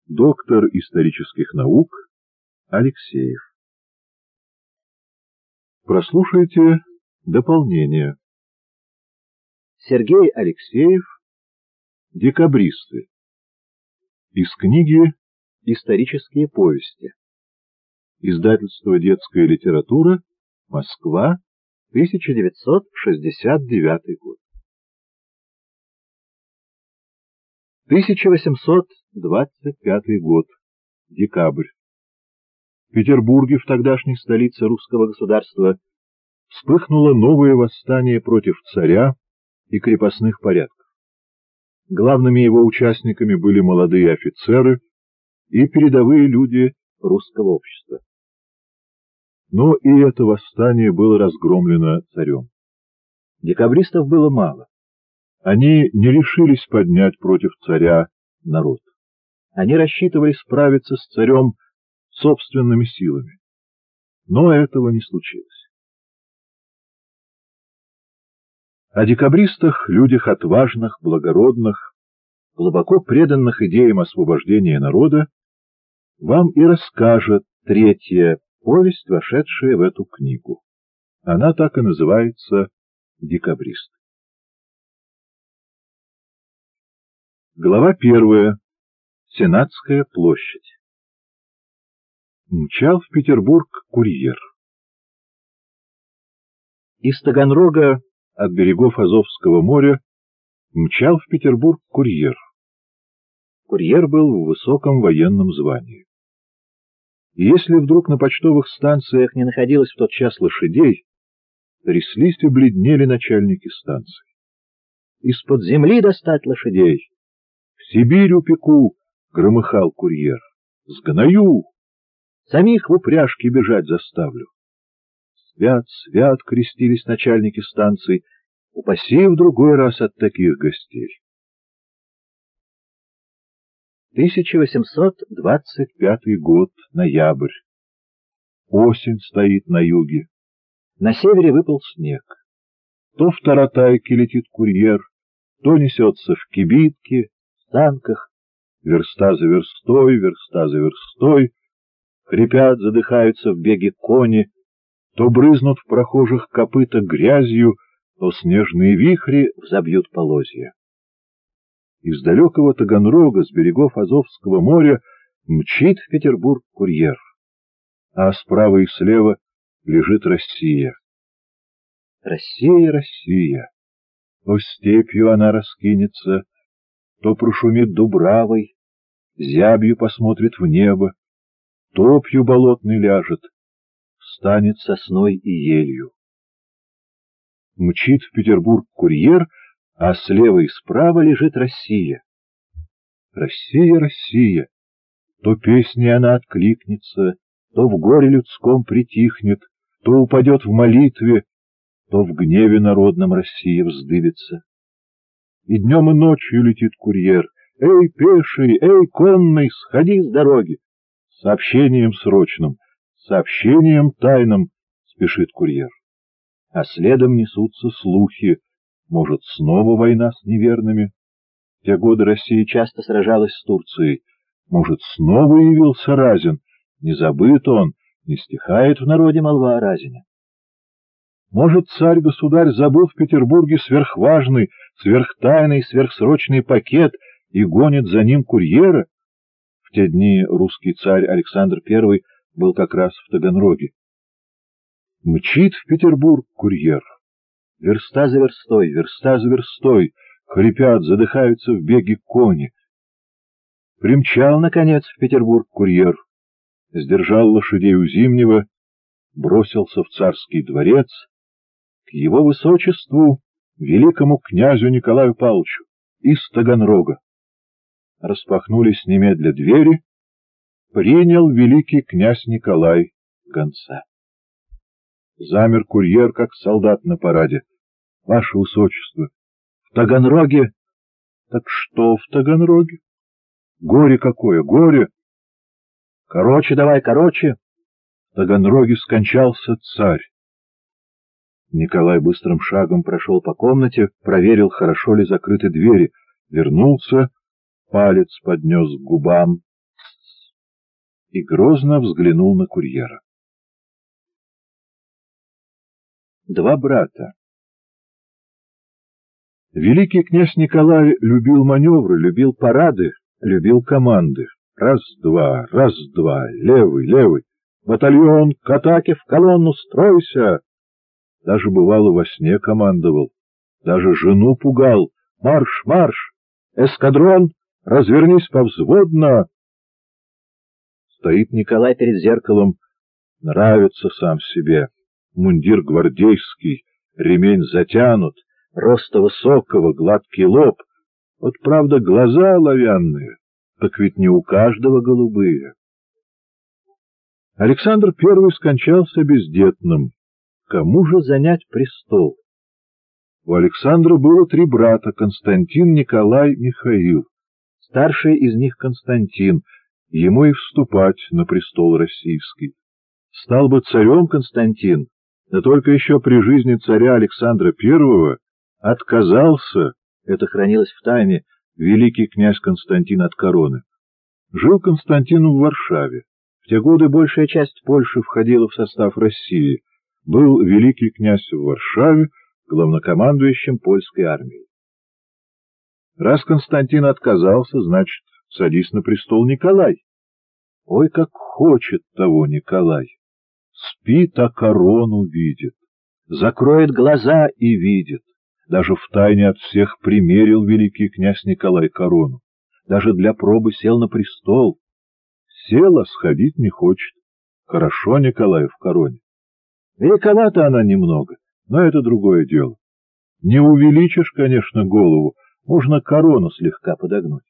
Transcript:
доктор исторических наук Алексеев. Прослушайте дополнение. Сергей Алексеев. Декабристы. Из книги «Исторические повести». Издательство «Детская литература», Москва, 1969 год. 1825 год. Декабрь. В Петербурге, в тогдашней столице русского государства, вспыхнуло новое восстание против царя и крепостных порядков. Главными его участниками были молодые офицеры и передовые люди русского общества. Но и это восстание было разгромлено царем. Декабристов было мало. Они не решились поднять против царя народ. Они рассчитывали справиться с царем собственными силами. Но этого не случилось. О декабристах, людях отважных, благородных, глубоко преданных идеям освобождения народа, вам и расскажет третья повесть, вошедшая в эту книгу. Она так и называется «Декабрист». Глава 1. Сенатская площадь. Мчал в Петербург курьер. Из Таганрога, от берегов Азовского моря, мчал в Петербург курьер. Курьер был в высоком военном звании. И если вдруг на почтовых станциях не находилось в тот час лошадей, тряслись и бледнели начальники станций. Из-под земли достать лошадей! В Сибирь упеку! — громыхал курьер. — Сгною! Самих в упряжке бежать заставлю. Свят, свят, крестились начальники станций, упаси в другой раз от таких гостей. 1825 год, ноябрь. Осень стоит на юге. На севере выпал снег. То в таратайке летит курьер, то несется в кибитке, в санках, верста за верстой, хрипят, задыхаются в беге кони, то брызнут в прохожих копыта грязью, то снежные вихри взобьют полозья. Из далекого Таганрога, с берегов Азовского моря, мчит в Петербург курьер, а справа и слева лежит Россия. Россия, Россия, то степью она раскинется, то прошумит дубравой, зябью посмотрит в небо, топью болотной ляжет, станет сосной и елью. Мчит в Петербург курьер, а слева и справа лежит Россия. Россия, Россия, то песней она откликнется, то в горе людском притихнет, то упадет в молитве, то в гневе народном Россия вздыбится. И днем и ночью летит курьер. Эй, пеший, эй, конный, сходи с дороги! Сообщением срочным, сообщением тайным спешит курьер. А следом несутся слухи. Может, снова война с неверными? В те годы Россия часто сражалась с Турцией. Может, снова явился Разин? Не забыт он, не стихает в народе молва о Разине. Может, царь-государь забыл в Петербурге сверхважный, сверхтайный, сверхсрочный пакет и гонит за ним курьера? В те дни русский царь Александр I был как раз в Таганроге. Мчит в Петербург курьер. Верста за верстой, хрипят, задыхаются в беге кони. Примчал, наконец, в Петербург курьер, сдержал лошадей у Зимнего, бросился в царский дворец к его высочеству, великому князю Николаю Павловичу, из Таганрога. Распахнулись немедля двери, принял великий князь Николай гонца. Замер курьер, как солдат на параде. Ваше высочество, в Таганроге? Так что в Таганроге? Горе какое, горе! Короче давай, короче! В Таганроге скончался царь. Николай быстрым шагом прошел по комнате, проверил, хорошо ли закрыты двери, вернулся, палец поднес к губам. и грозно взглянул на курьера. Два брата. Великий князь Николай любил маневры, любил парады, любил команды. Раз-два, раз-два, левый, левый, батальон к атаке, в колонну, стройся! Даже, бывало, во сне командовал, даже жену пугал. Марш, марш! Эскадрон, развернись повзводно! Стоит Николай перед зеркалом, нравится сам себе. Мундир гвардейский, ремень затянут, роста высокого, гладкий лоб. Вот, правда, глаза оловянные, так ведь не у каждого голубые. Александр I скончался бездетным. Кому же занять престол? У Александра было три брата — Константин, Николай, Михаил. Старший из них Константин, ему и вступать на престол российский. Стал бы царем Константин, да только еще при жизни царя Александра I отказался, это хранилось в тайне, великий князь Константин от короны. Жил Константин в Варшаве. В те годы большая часть Польши входила в состав России. Был великий князь в Варшаве, главнокомандующим польской армией. Раз Константин отказался, значит, садись на престол Николай. Ой, как хочет того Николай! Спит, а корону видит, закроет глаза и видит. Даже втайне от всех примерил великий князь Николай корону. Даже для пробы сел на престол. Сел, а сходить не хочет. Хорошо Николаю в короне. Великовата она немного, но это другое дело. Не увеличишь, конечно, голову, можно корону слегка подогнуть.